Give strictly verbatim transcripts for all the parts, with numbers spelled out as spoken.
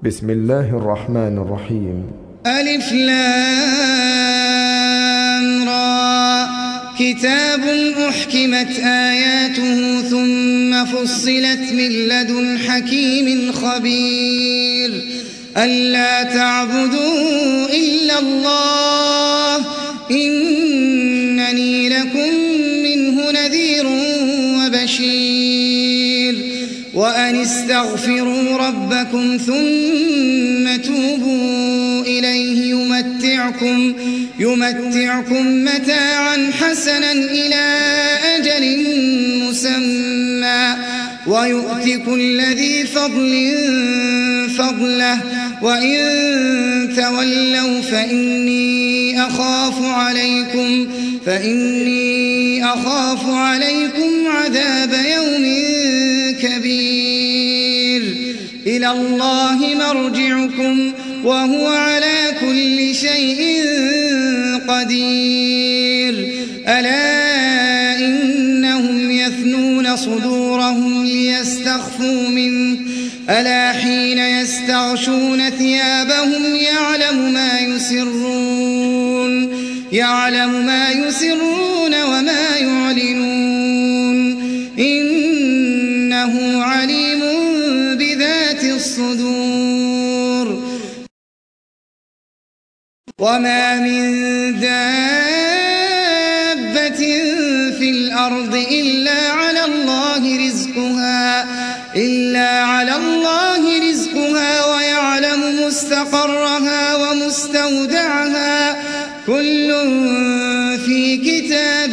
بسم الله الرحمن الرحيم. ألف لام را كتاب أحكمت آياته ثم فصلت من لدن حكيم خبير ألا تعبدوا إلا الله إنني لكم منه نذير وبشير وأن استغفروا ربكم ثم توبوا إليه يمتعكم, يمتعكم متاعا حسنا إلى أجل مسمى ويؤتي كل ذي فضل فضله وإن تولوا فإني أخاف عليكم فإني أخاف عليكم عذاب يوم كبير إلى الله مرجعكم وهو على كل شيء قدير ألا إنهم يثنون صدورهم ليستخفوا منه ألا حين يستغشون ثيابهم يعلم ما يسرون يعلم ما يسرون وما يعلنون إنه عليم بذات الصدور وما من دابة في الأرض إلا على الله رزقها إلا على الله رزقها ويعلم مستقرها ومستودعها كل في كتاب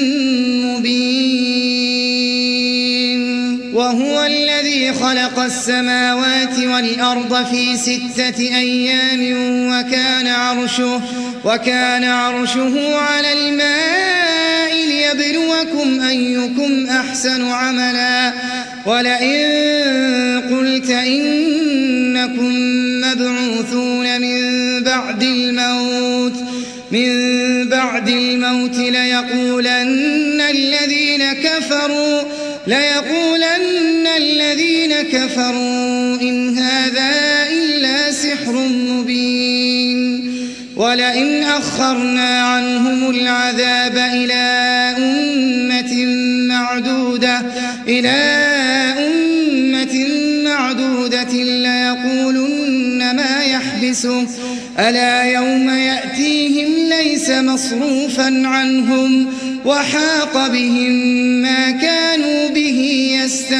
مبين وهو الذي خلق السماوات والأرض في ستة أيام وكان عرشه وكان عرشه على الماء ليبلوكم أيكم أحسن عملا ولئن قلت إنكم مبعوثون من بعد الموت من بعد الموت ليقولن الذين كفروا ليقولن الذين كفروا إن هذا إلا سحر مبين ولئن أخرنا عنهم العذاب إلى أمة معدودة إلى أمة معدودة ليقولن ما يحبسه ألا يوم يأتيهم ليس مصروفا عنهم وحاق بهم ما كانوا به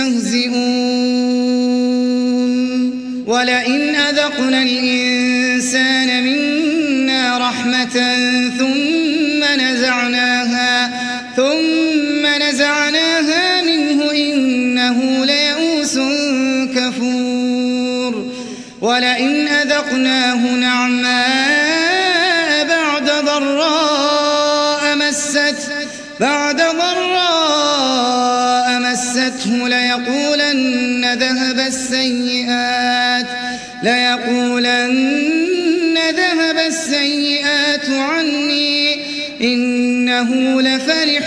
يستهزئون ولئن أذقنا الإنسان منا رحمة ثم نزعناها ثم نزعناها منه إنه ليئوس كفور ولئن أذقناه نعماء بعد ضراء مسته بعد ضراء مسته ليقولن ذهب السيئات ليقولن ذهب السيئات عني إنه لفرح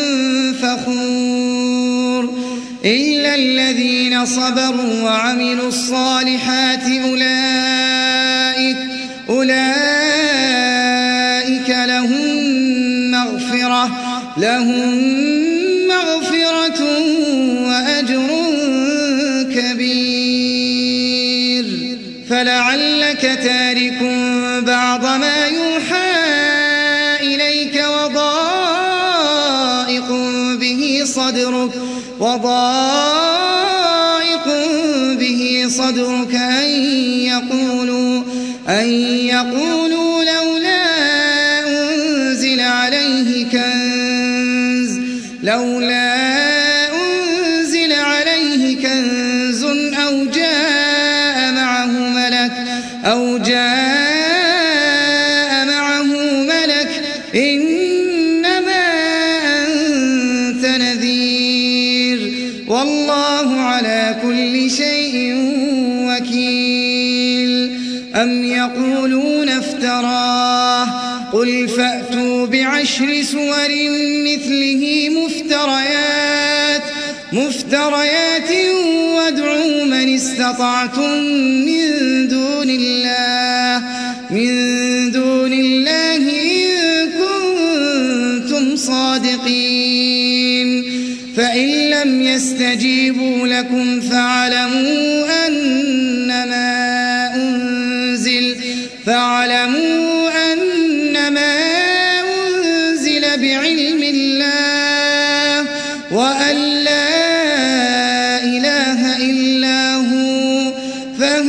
فخور إلا الذين صبروا وعملوا الصالحات أولئك أولئك لهم مغفرة لهم مغفرة وأجر كبير فلعلك تارك بعض ما يوحى إليك وضائق به صدرك وضائق به صدرك أن يقولوا أن يقولوا لولا أنزل عليه كنز لولا أنزل عليه كنز أو جاء معه ملك أو جاء معه ملك إنما أنت نذير والله على كل شيء وكيل أم يقولون افتراه قل فأتوا بعشر سور مثله مفتريات مفتريات وادعوا من استطعتم من دون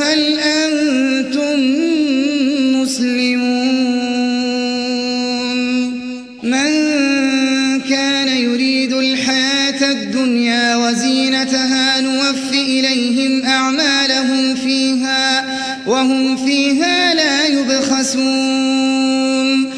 فهل أنتم مسلمون من كان يريد الحياة الدنيا وزينتها نوف إليهم أعمالهم فيها وهم فيها لا يبخسون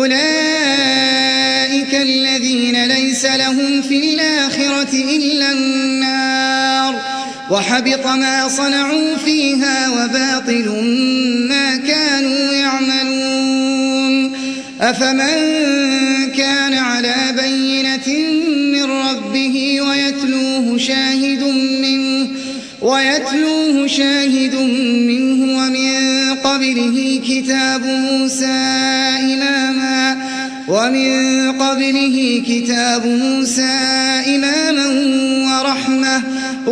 أولئك الذين ليس لهم في الآخرة إلا النار وحبط ما صنعوا فيها وباطل ما كانوا يعملون أفمن كان على بينة من ربه ويتلوه شاهد منه ويتلوه شاهد منه ومن قبله كتاب موسى إماما ومن قبله كتاب موسى إماما ورحمة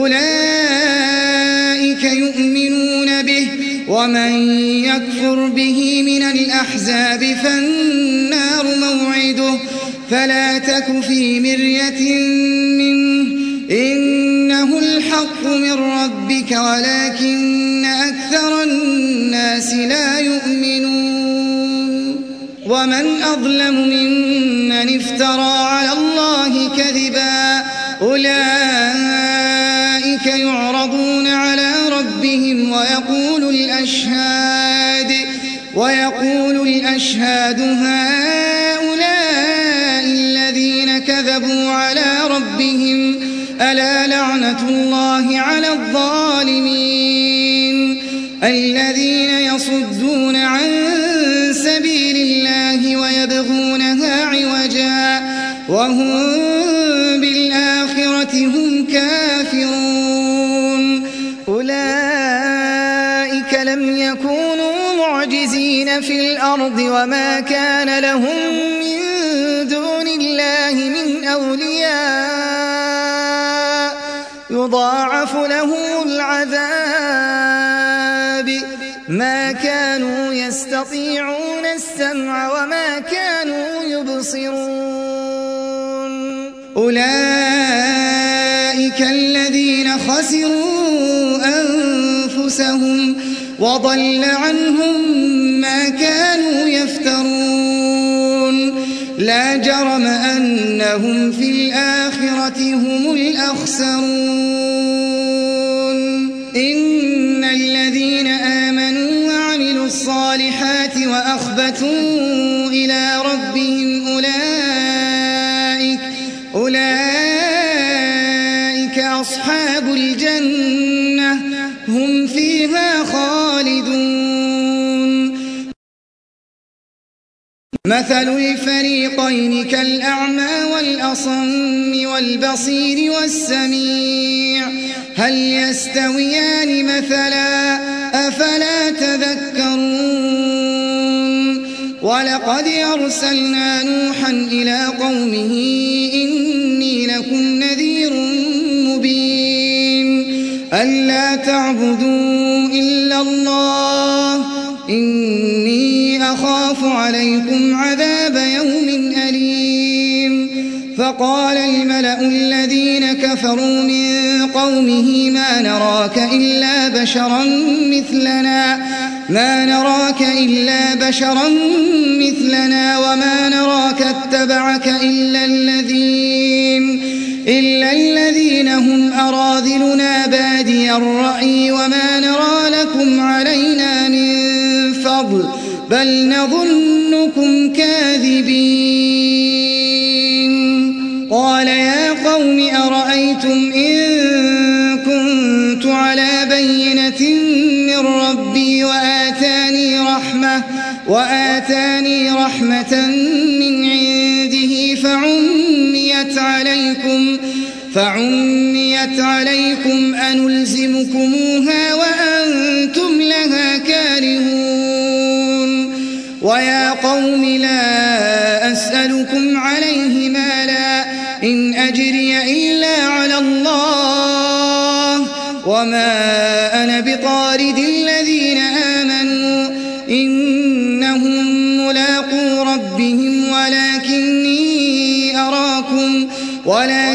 أولئك يؤمنون به ومن يكفر به من الأحزاب فالنار موعده فلا تك في مرية منه إنه الحق من ربك ولكن أكثر الناس لا يؤمنون ومن أظلم ممن افترى على الله كذبا أولئك يعرضون على ربهم ويقول الأشهاد ويقول الأشهاد هؤلاء الذين كذبوا على ربهم ألا لعنة الله على الظالمين الذين يصدون عن سبيل الله ويبغونها عوجا وهم بالآخرة هم كافرون أولئك لم يكونوا معجزين في الأرض وما كان لهم من دون الله من أولياء يضاعف لهم العذاب ما كانوا يستطيعون السمع وما كانوا يبصرون أولئك الذين خسروا أنفسهم وضل عنهم ما كانوا يفترون لا جرم أنهم في الآخرة هم الأخسرون إن الذين آمنوا وعملوا الصالحات وأخبتوا إلى ربهم أولئك أولئك أصحاب الجنة هم فيها خالدون مثل الفريقين كالأعمى والأصم والبصير والسميع هل يستويان مثلا أفلا تذكرون ولقد أرسلنا نوحا إلى قومه إني لكم نذير مبين ألا تعبدوا إلا الله إني أخاف عليكم عذاب يوم أليم فقال الملأ الذين كفروا من قومه ما نراك إلا بشرا مثلنا ما نراك إلا بشرا مثلنا وما نراك اتبعك إلا الذين إلا الذين هم أراذلنا بادي الرأي وما نرى لكم علينا من فضل بل نظنكم كاذبين قال يا قوم أرأيتم إن كنت على بينة من ربي وآتاني رحمة وآتاني رحمة من عنده فعميت عليكم فعميت عليكم أنلزمكموها وأنتم لها كارهون ويا قوم لا أسألكم عليه مالا إن أجري إلا على الله وما أنا بطارد الذين آمنوا إنهم ملاقو ربهم ولكني أراكم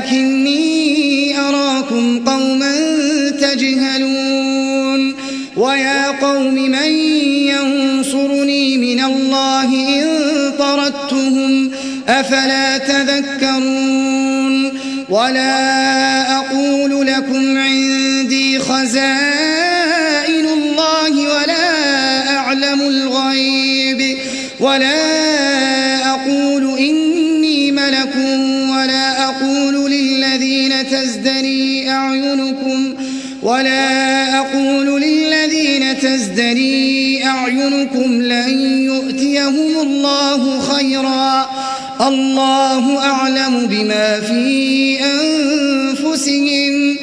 ولكني أراكم قوما تجهلون ويا قوم من ينصرني من الله إن طردتهم أفلا تذكرون ولا أقول لكم عندي خزائن الله ولا أعلم الغيب ولا أقول إني ملك ولا أقول للذين تزدري أعينكم ولا أقول للذين تزدري أعينكم لن يؤتيهم الله خيرا الله أعلم بما في أنفسهم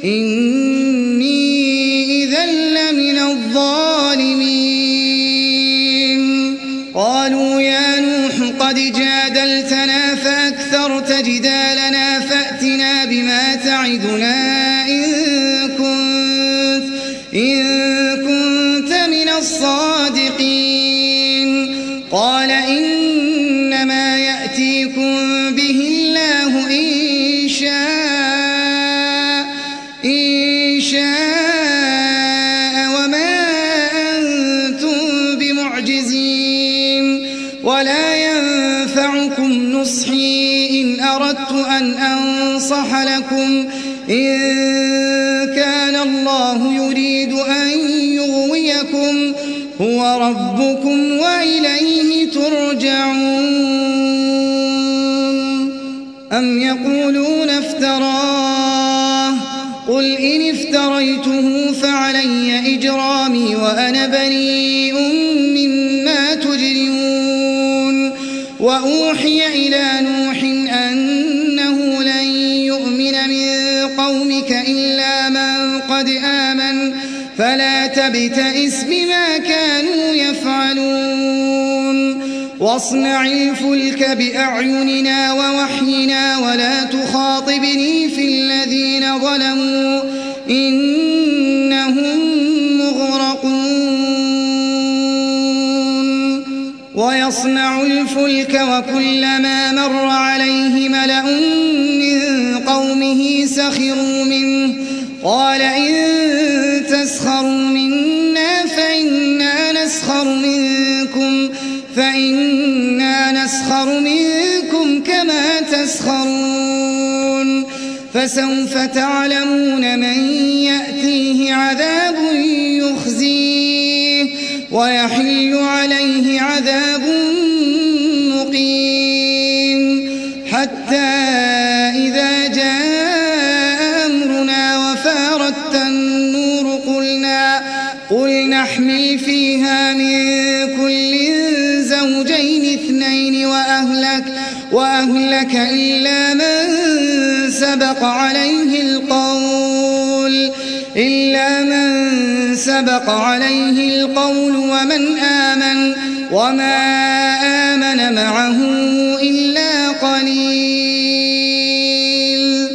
إني إذا لمن الظالمين قالوا يا نوح قد جادلتنا فأكثرت جدالنا فأتنا بما تعدنا إن كنت, إن كنت من الصادقين قال إنما يأتيكم به الله إن شاء, إن شاء وما أنتم بمعجزين ولا ينفعكم نصحي إن أردت أن أنصح لكم إن كان الله يريد أن يغويكم هو ربكم وإليه ترجعون أم يقولون افتراه قل إن افتريته فعلي إجرامي وأنا بريء مما تجرمون وأوحي إلى نوح أنه لن يؤمن من قومك إلا من قد آمن فلا تبتئس بما كانوا يفعلون واصنع الفلك بأعيننا ووحينا ولا تخاطبني في الذين ظلموا إنهم مغرقون ويصنع الفلك وكلما مر عليه ملأ من قومه سخروا منه قال إن تسخروا منا فإنا نسخر منكم فإنا نسخر منكم كما تسخرون فسوف تعلمون من يأتيه عذاب يخزيه ويحل عليه عذاب مقيم حتى إذا جاء أمرنا وفارت النور قلنا قل نحمل فيها من كل زوجين اثنين وأهلك, وأهلك إلا من سبق عليه القول إلا من سبق عليه القول ومن آمن وما آمن معه إلا قليل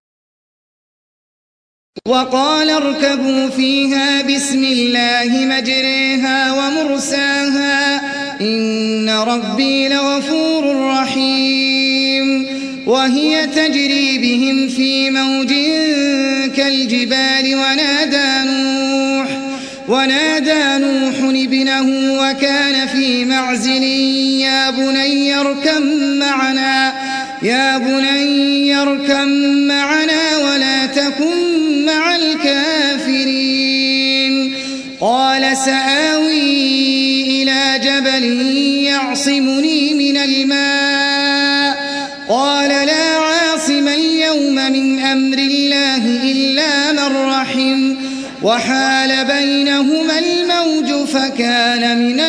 وقال اركبوا فيها بسم الله مجريها ومرساها إن ربي لغفور رحيم وهي تجري بهم في موج كالجبال ونادى نوح ونادى نوح ابنه وكان في معزل يا بني اركب معنا يا بني اركب معنا ولا تكن مع الكافرين قال سآوي إلى جبل يعصمني من الماء قال لا عاصم اليوم من أمر الله إلا من رحم وحال بينهما الموج فكان من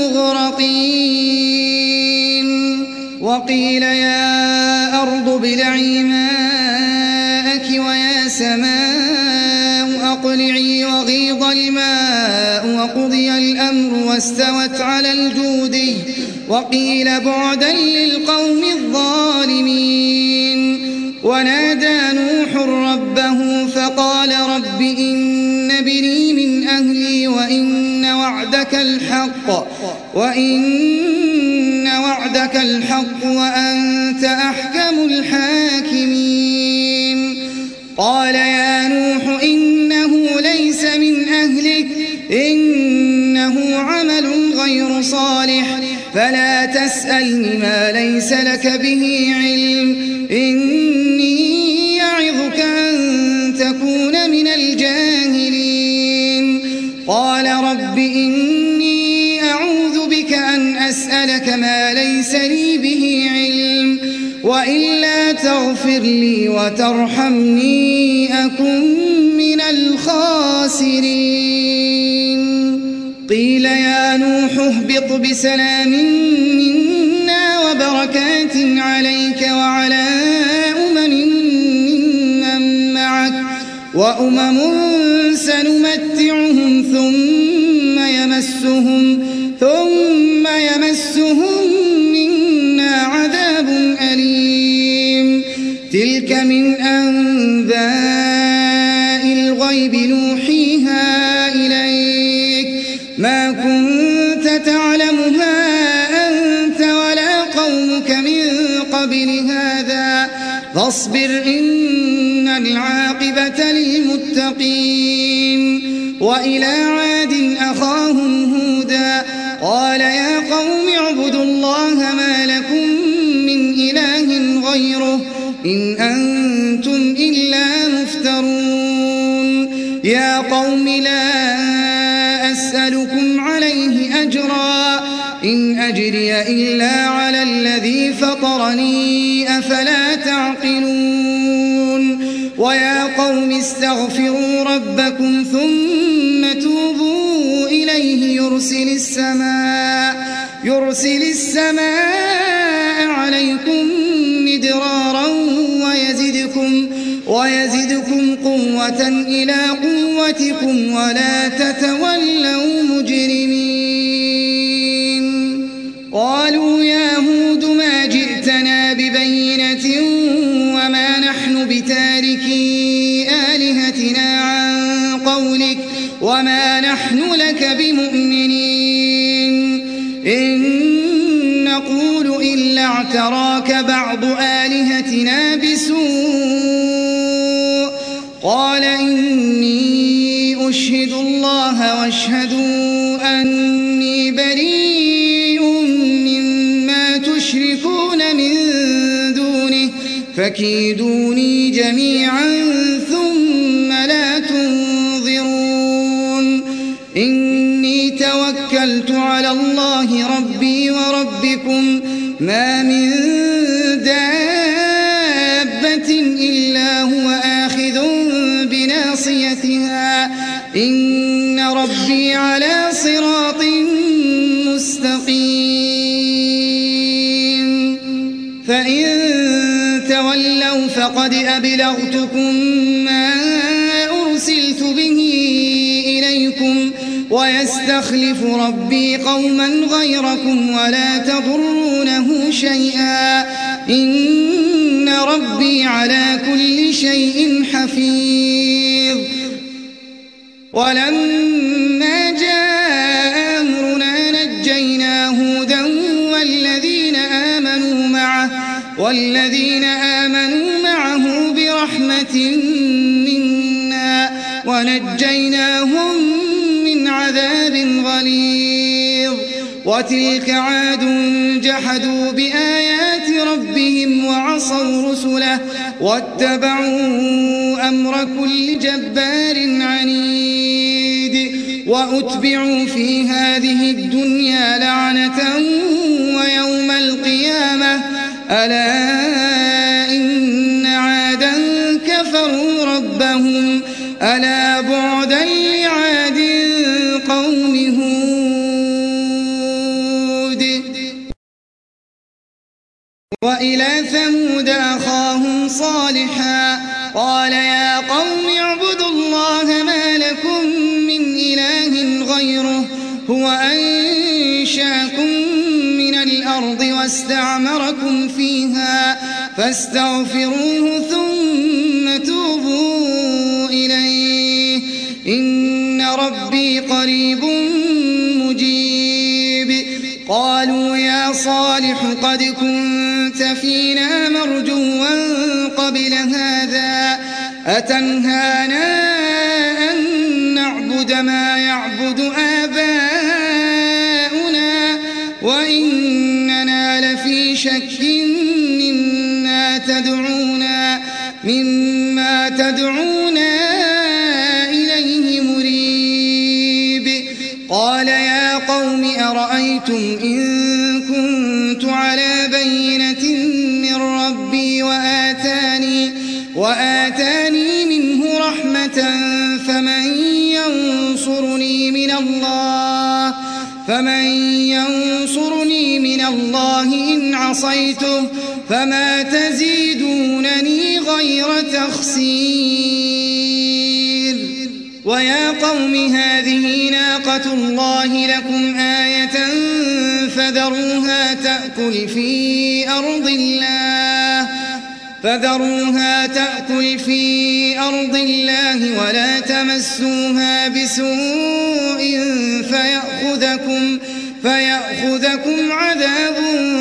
المغرقين وقيل يا أرض ابلعي ماءك ويا سماء أقلعي وغيض الماء وقضي الأمر واستوت على الجودي وقيل بعدا للقوم الظالمين ونادى نوح ربه فقال رب إن ابني من أهلي وإن وعدك الحق وإن وعدك الحق وأنت أحكم الحاكمين قال يا نوح إنه ليس من أهلك إنه عمل غير صالح فلا تسألني ما ليس لك به علم إني يعظك أن تكون من الجاهلين قال رب إني أعوذ بك أن أسألك ما ليس لي به علم وإلا تغفر لي وترحمني أكن من الخاسرين قيل يا نوح اهبط بسلام منا وبركات عليك وعلى أمم ممن معك وأمم سنمتعهم ثم يمسهم ثم يمسهم منا عذاب أليم تلك من أنباء الغيب نوحيها إليك ما كنت تعلمها أنت ولا قومك من قبل هذا فاصبر إن العاقبة للمتقين وإلى عاد أخاهم هودا قال يا قوم اعبدوا الله ما لكم من إله غيره إن أنتم إلا مفترون يا قوم لا أسألكم عليه أجرا إن أجري إلا على الذي فطرني أفلا تعقلون ويا قوم استغفروا ربكم ثم توبوا إليه يرسل السماء يرسل السماء عليكم مدرارا ويزدكم ويزدكم قوة إلى قوتكم ولا تتولوا مجرمين قالوا يا هود ما جئتنا ببينة وما نحن بتاركي آلهتنا عن قولك وما نحن لك بمؤمنين إن نقول إلا اعتراك بعض آلهتنا بسوء قال إني أشهد الله واشهدوا أني بريء مما تشركون من دونه فكيدوني جميعا ثم لا تنظرون إني توكلت على الله ربي وربكم ما من دابة إلا هو آخذ بناصيتها إن ربي على صراط مستقيم فإن تولوا فقد أبلغتكم ما أرسلت به إليكم ويستخلف ربي قوما غيركم ولا تضرونه شيئا إن ربي على كل شيء حفيظ ولما جاء أمرنا نجينا هودا والذين آمنوا معه والذين آمنوا معه برحمة منا ونجيناهم من عذاب غليظ وتلك عاد جحدوا بآيات ربهم وعصوا رسله واتبعوا أمر كل جبار عنيد وأتبعوا في هذه الدنيا لعنة ويوم القيامة ألا إن عادا كفروا ربهم ألا بعدا لعاد قوم هود وإلى ثمود أخاهم صالحا قال يا قوم اعبدوا الله ما لكم من إله غيره هو أنشاكم من الأرض واستعمركم فيها فاستغفروه ثم توبوا إليه إن ربي قريب مجيب قالوا يا صالح قد كنت فينا مرجوا قبل هذا أتنهانا أن نعبد ما يعبد شك مما تدعونا مما تدعونا إليه مريب قال يا قوم أرأيتم إن كنت على بينة من ربي وآتاني, وآتاني منه رحمة فمن ينصرني من الله فمن ينصرني من الله إن عصيته فما تزيدونني غير تخسير ويا قوم هذه ناقة الله لكم آية فذروها تأكل في أرض الله فذروها تأكل في أرض الله ولا تمسوها بسوء فيأخذكم, فيأخذكم عذاب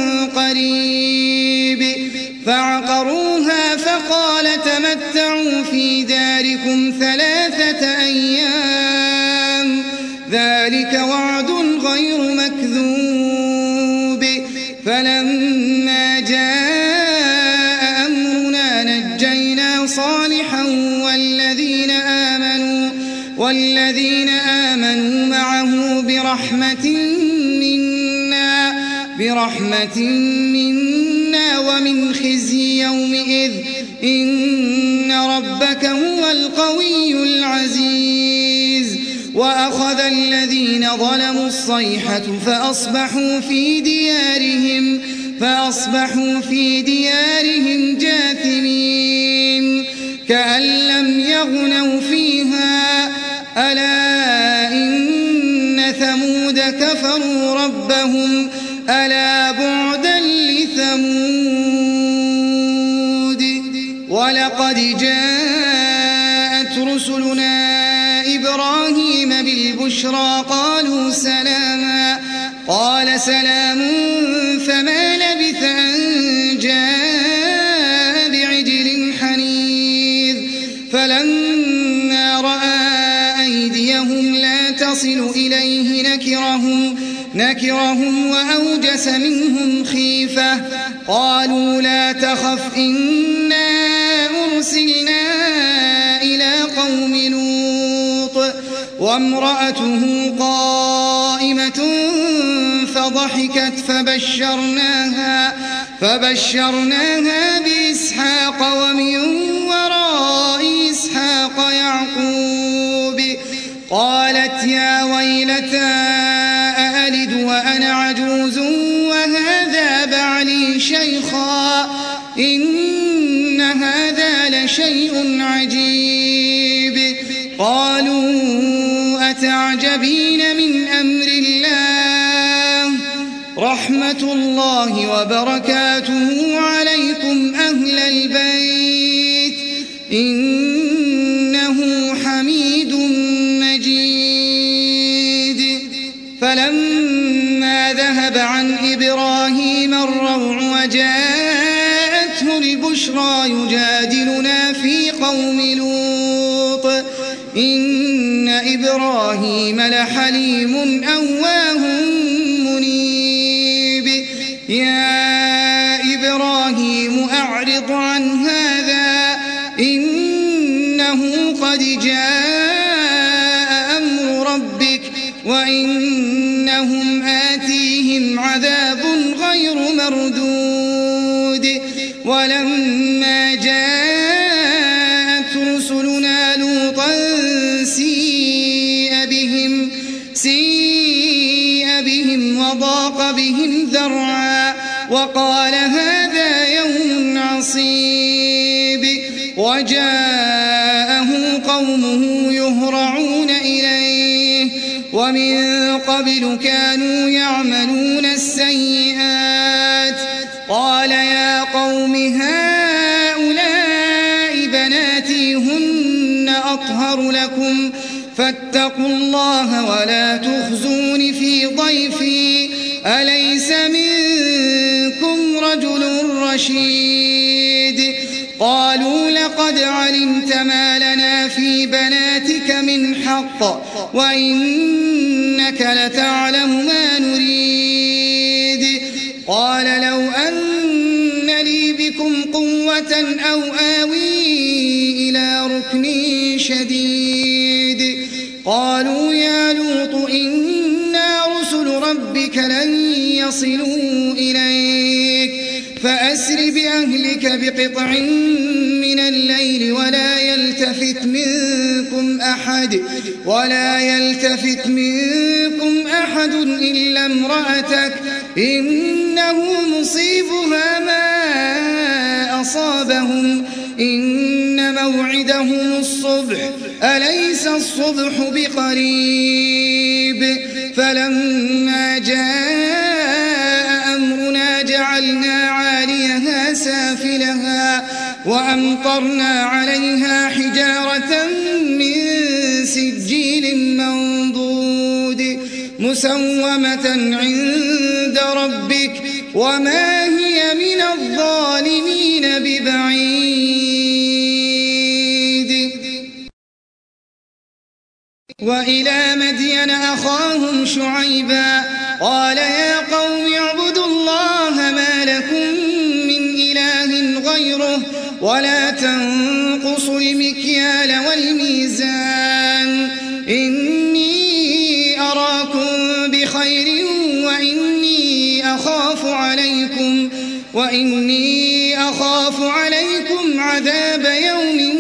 قريب فعقروها فقال تمتعوا في داركم ثلاثة أيام ذلك وعد غير مكذوب فلما جاء أمرنا نجينا صالحا والذين آمنوا, والذين آمنوا معه برحمة منا, برحمة منا ومن خزي يومئذ إن ربك هو القوي العزيز وأخذ الذين ظلموا الصيحة فأصبحوا في ديارهم فأصبحوا في ديارهم جاثمين كأن لم يغنوا فيها ألا إن ثمود كفروا ربهم ألا بعدا لثمود ولقد جاءت رسلنا إبراهيم بالبشرى قالوا سلاما قال سلام فما لبث أن جاء بعجل حنيذ فلما رأى أيديهم لا تصل إليه نكرهم, نكرهم وأوجس منهم خيفة قالوا لا تخف إنا أرسلنا إلى قوم لوط وامرأته قائمة فضحكت فبشرناها, فبشرناها بإسحاق ومن وراء إسحاق يعقوب قالت يا ويلتى أألد وأنا عجوز وهذا بعلي شيخا إن هذا لشيء عجيب قالوا أتعجبين من أمر الله رحمة الله وبركاته عليكم أهل البيت إنه حميد مجيد فلما ذهب عن إبراهيم الروع وجاءته البشرى يجادلنا في قوم لوط إن إبراهيم لحليم أواه منيب يا إبراهيم أعرض عن هذا إنه قد جاء أمر ربك وإنهم آتيهم عذاب غير مردود ولما جاءت رسلنا لوطا سيء بهم, سيء بهم وضاق بهم ذرعا وقال هذا يوم عصيب وجاءه قومه يهرعون إليه ومن قبل كانوا يعملون السيئات قال يا قوم هؤلاء بناتي هن أطهر لكم فاتقوا الله ولا تخزون في ضيفي أليس منكم رجل رشيد قالوا لقد علمت ما لنا في بناتك من حق وإنك لتعلم ما نريد قال لو أن ركعة أو آوي إلى ركن شديد قالوا يا لوط إنا رسل ربك لن يصلوا إليك فأسر بأهلك بقطع من الليل ولا يلتفت منكم أحد ولا يلتفت منكم أحد إلا امرأتك إنه مصيبها ما أصابهم إن موعدهم الصبح أليس الصبح بقريب فلما جاء أمرنا جعلنا عاليها سافلها وأمطرنا عليها حجارة من سجيل منضود مسومة عند ربك وما هي من الظالمين ببعيد. وإلى مدين أخاهم شعيبا قال يا قوم اعبدوا الله ما لكم من إله غيره ولا تنقصوا المكيال والميزان إني أراكم بخير وإني أخاف عليكم وإني أخاف عليكم عذاب يوم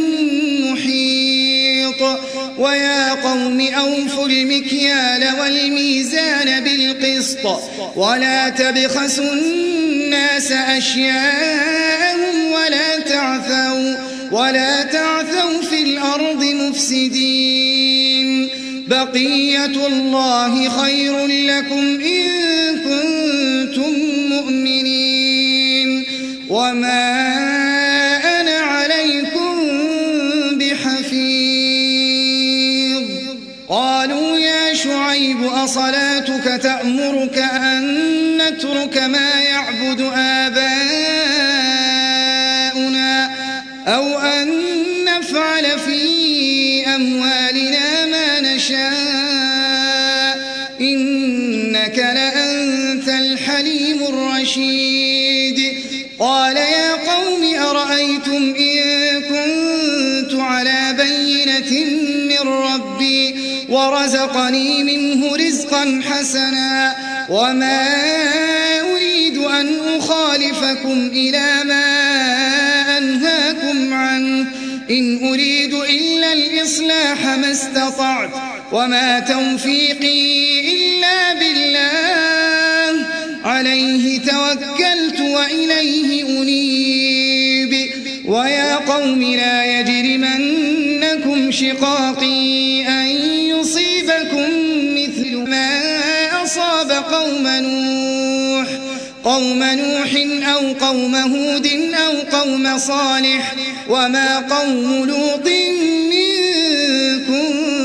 محيط. ويا قوم أوفوا المكيال والميزان بالقسط ولا تبخسوا الناس أشياءهم ولا تعثوا ولا تعثوا في الأرض مفسدين بقية الله خير لكم إن كنتم مؤمنين وما أنا عليكم بحفيظ. قالوا يا شعيب أصلاتك تأمرك أن نترك ما يعبد آباؤنا أو أن نفعل في أموالنا ما نشاء إنك لأنت الحليم الرشيد. قال يا قوم أرأيتم إن كنت على بينة من ربي ورزقني منه رزقا حسنا وما أريد أن أخالفكم إلى ما أنهاكم عنه إن أريد إلا الإصلاح ما استطعت وما توفيقي إلا بالله عليه توكلت وإليه أنيب. ويا قوم لا يجرمنكم شقاقي أن يصيبكم مثل ما أصاب قوم نوح قوم نوح أو قوم هود أو قوم صالح وما قوم لوط منكم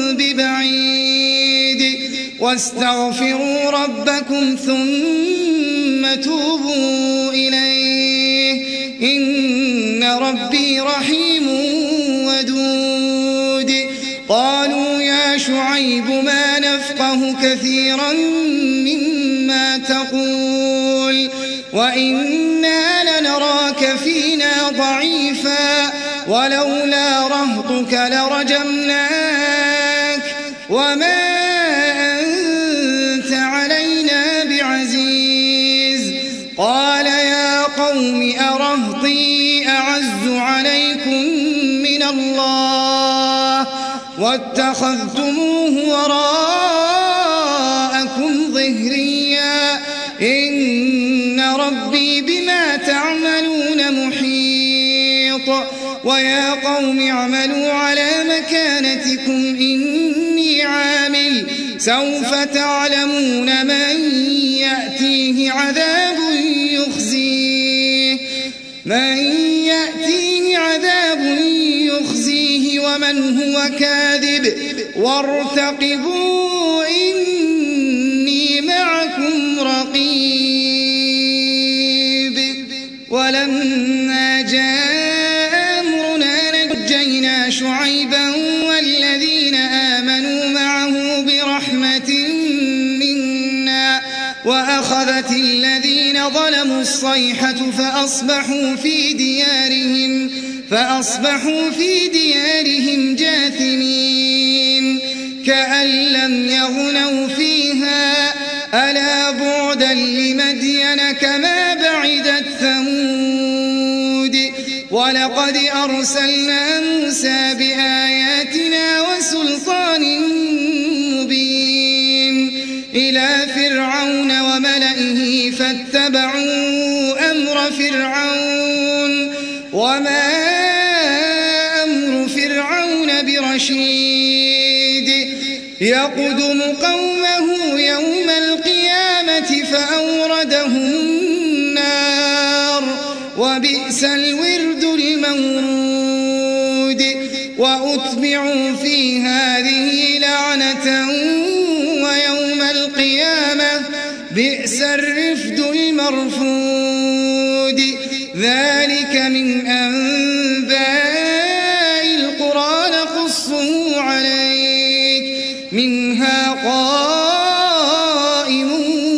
ببعيد. واستغفروا ربكم ثم توبوا إليه إن ربي رحيم ودود. قالوا يا شعيب ما نفقه كثيرا مما تقول وإنا لنراك فينا ضعيفا ولولا رهطك لرجمناك وما أنت علينا بعزيز. قال يا قوم أرهطي أعز عليكم من الله واتخذتموه وراءكم ظهريا إن ربي بما تعملون محيط. ويا قوم اعملوا على مكانتكم إني عامل سوف تعلمون من يأتيه عذاب يخزيه من يأتيه عذاب يخزيه ومن هو كاذب وارتقبوا إني معكم رقيب. ولما جاء أمرنا نجينا شعيبا والذين آمنوا معه برحمة منا وأخذت الذين ظلموا الصيحة فأصبحوا في ديارهم فأصبحوا في ديارهم جاثمين كأن لم يغنوا فيها ألا بعدا لمدين كما بعدت ثمود ولقد أرسلنا موسى بآياتنا وسلطان مبين إلى فرعون وملئه فاتبعوا أمر فرعون وما أمر فرعون برشيد يقدم قومه يوم القيامة فأوردهم النار وبئس الورد المورود وأتبعوا في هذه لعنة ويوم القيامة بئس الرفد المرفود ذلك من أنباء القرى نقصه عليك منها قائم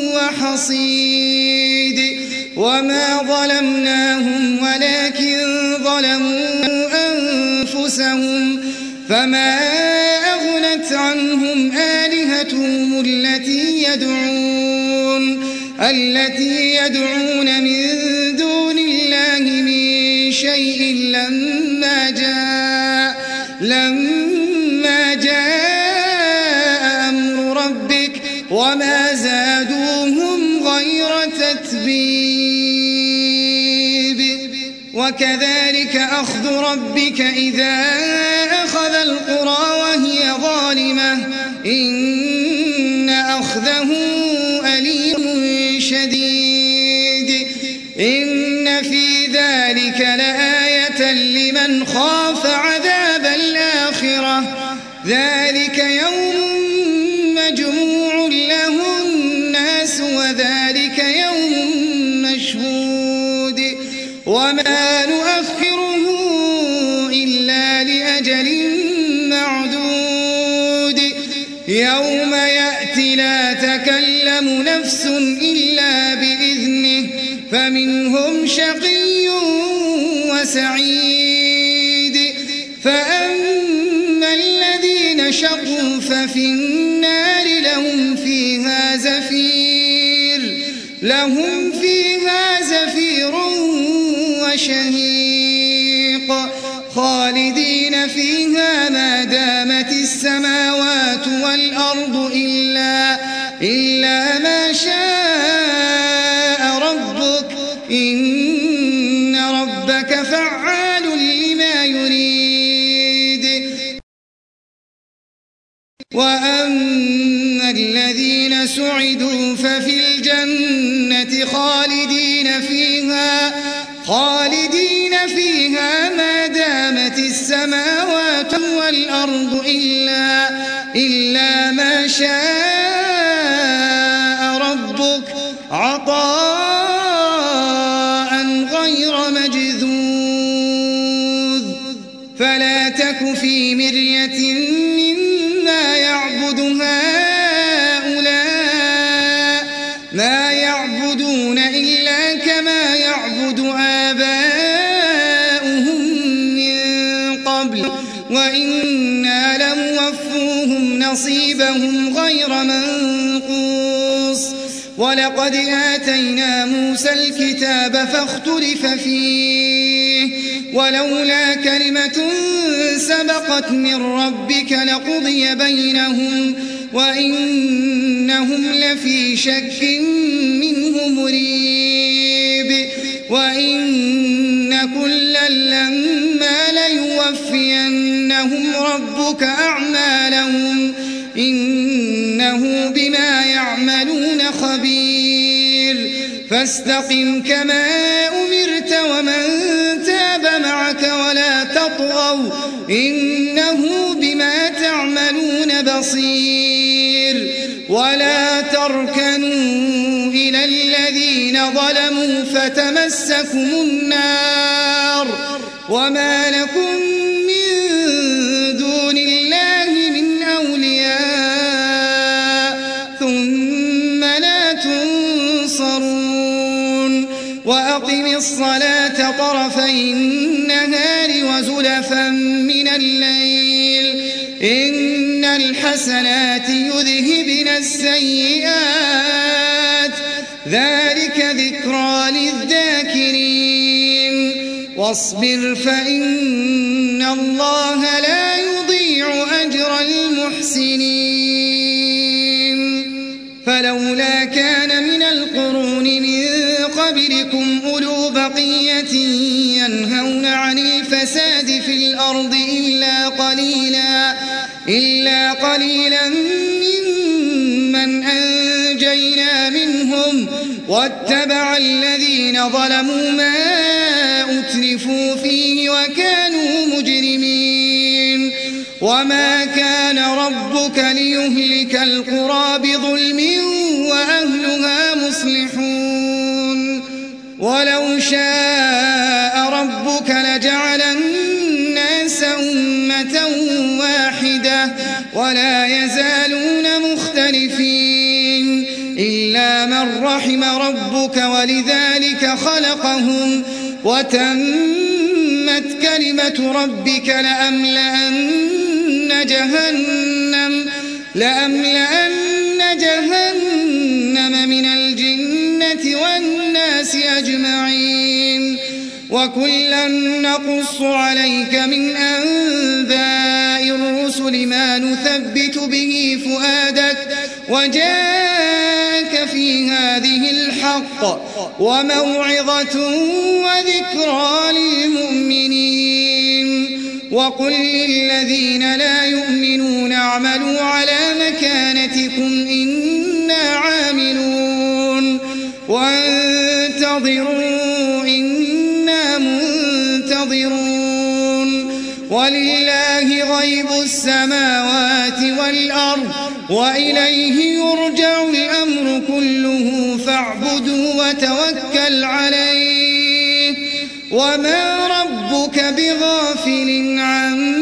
وحصيد وما ظلمناهم ولكن ظلموا أنفسهم فما أغنت عنهم آلهتهم التي يدعون التي يدعون من دون الله من شيء لما جاء لما جاء أمر ربك وما زادوهم غير تتبيب وكذلك أخذ ربك إذا أخذ القرى وهي ظالمة إن أخذه أليم شديد إن في ذلك لآية لمن خاف عذاب الآخرة ذلك يوم مجموع له الناس وذلك يوم مشهود وما نؤخره إلا لأجل معدود يوم يأتي لا تكلم نفس إلا بإذنه فمنهم شقي وسعيد فأما الذين شقوا ففي النار لهم فيها زفير لهم فيها زفير وشهيق خالدين فيها ما دامت السماوات والأرض إلا, إلا ما شاء ربك إن ربك فعال لما يريد وأما الذين سعدوا ففي الجنة خالدين فيها خالدين فيها ما دامت السماوات والأرض إلا, إلا ما شاء ربك عطاء غير مجذوذ فلا تك في مرية مما يعبد هؤلاء ما يعبدون إلا كما يعبد آباؤهم من قبل وإنا لموفوهم نصيبهم غير منقوص ولقد آتينا موسى الكتاب فاختلف فيه ولولا كلمة سبقت من ربك لقضي بينهم وإنهم لفي شك منه مريب وإن كلا لما ليوفينهم ربك أعمالهم إنه بما يعملون خبير فاستقم كما أمرت ومن تاب معك ولا تطغوا إنه بما تعملون بصير ولا تركنوا إلى الذين ظلموا فتمسكم النار وما لكم من دون الله من أولياء ثم لا تنصرون ينصرون وأقم الصلاة طرفي النهار وزلفا من الليل إن الحسنات يذهبن السيئات ذلك ذكرى للذاكرين واصبر فإن الله لا يضيع أجر المحسنين فلولا كان من القرون من قبلكم أولو بقية ينهون عن الفساد في الأرض إلا قليلا إلا قليلا ممن أنجينا منهم واتبع الذين ظلموا ما أترفوا فيه وكانوا مجرمين وما كان ربك ليهلك القرى بظلم وأهلها مصلحون ولو شاء ربك لجعل الناس أمة واحدة ولا يزالون مختلفين إلا من رحم ربك ولذلك خلقهم وتمت كلمة ربك لأملأن جهنم لأملأن جهنم من الجنة والناس أجمعين وكلا نقص عليك من أنباء الرسل ما نثبت به فؤادك وجاءك في هذه الحق وموعظة وذكرى للمؤمنين وقل للذين لا يؤمنون اعملوا على مكانتكم إنا عاملون وانتظروا إنا منتظرون ولله غيب السماوات والأرض وإليه يرجع الأمر كله فاعبده وتوكل عليه وما ربك بغافل عما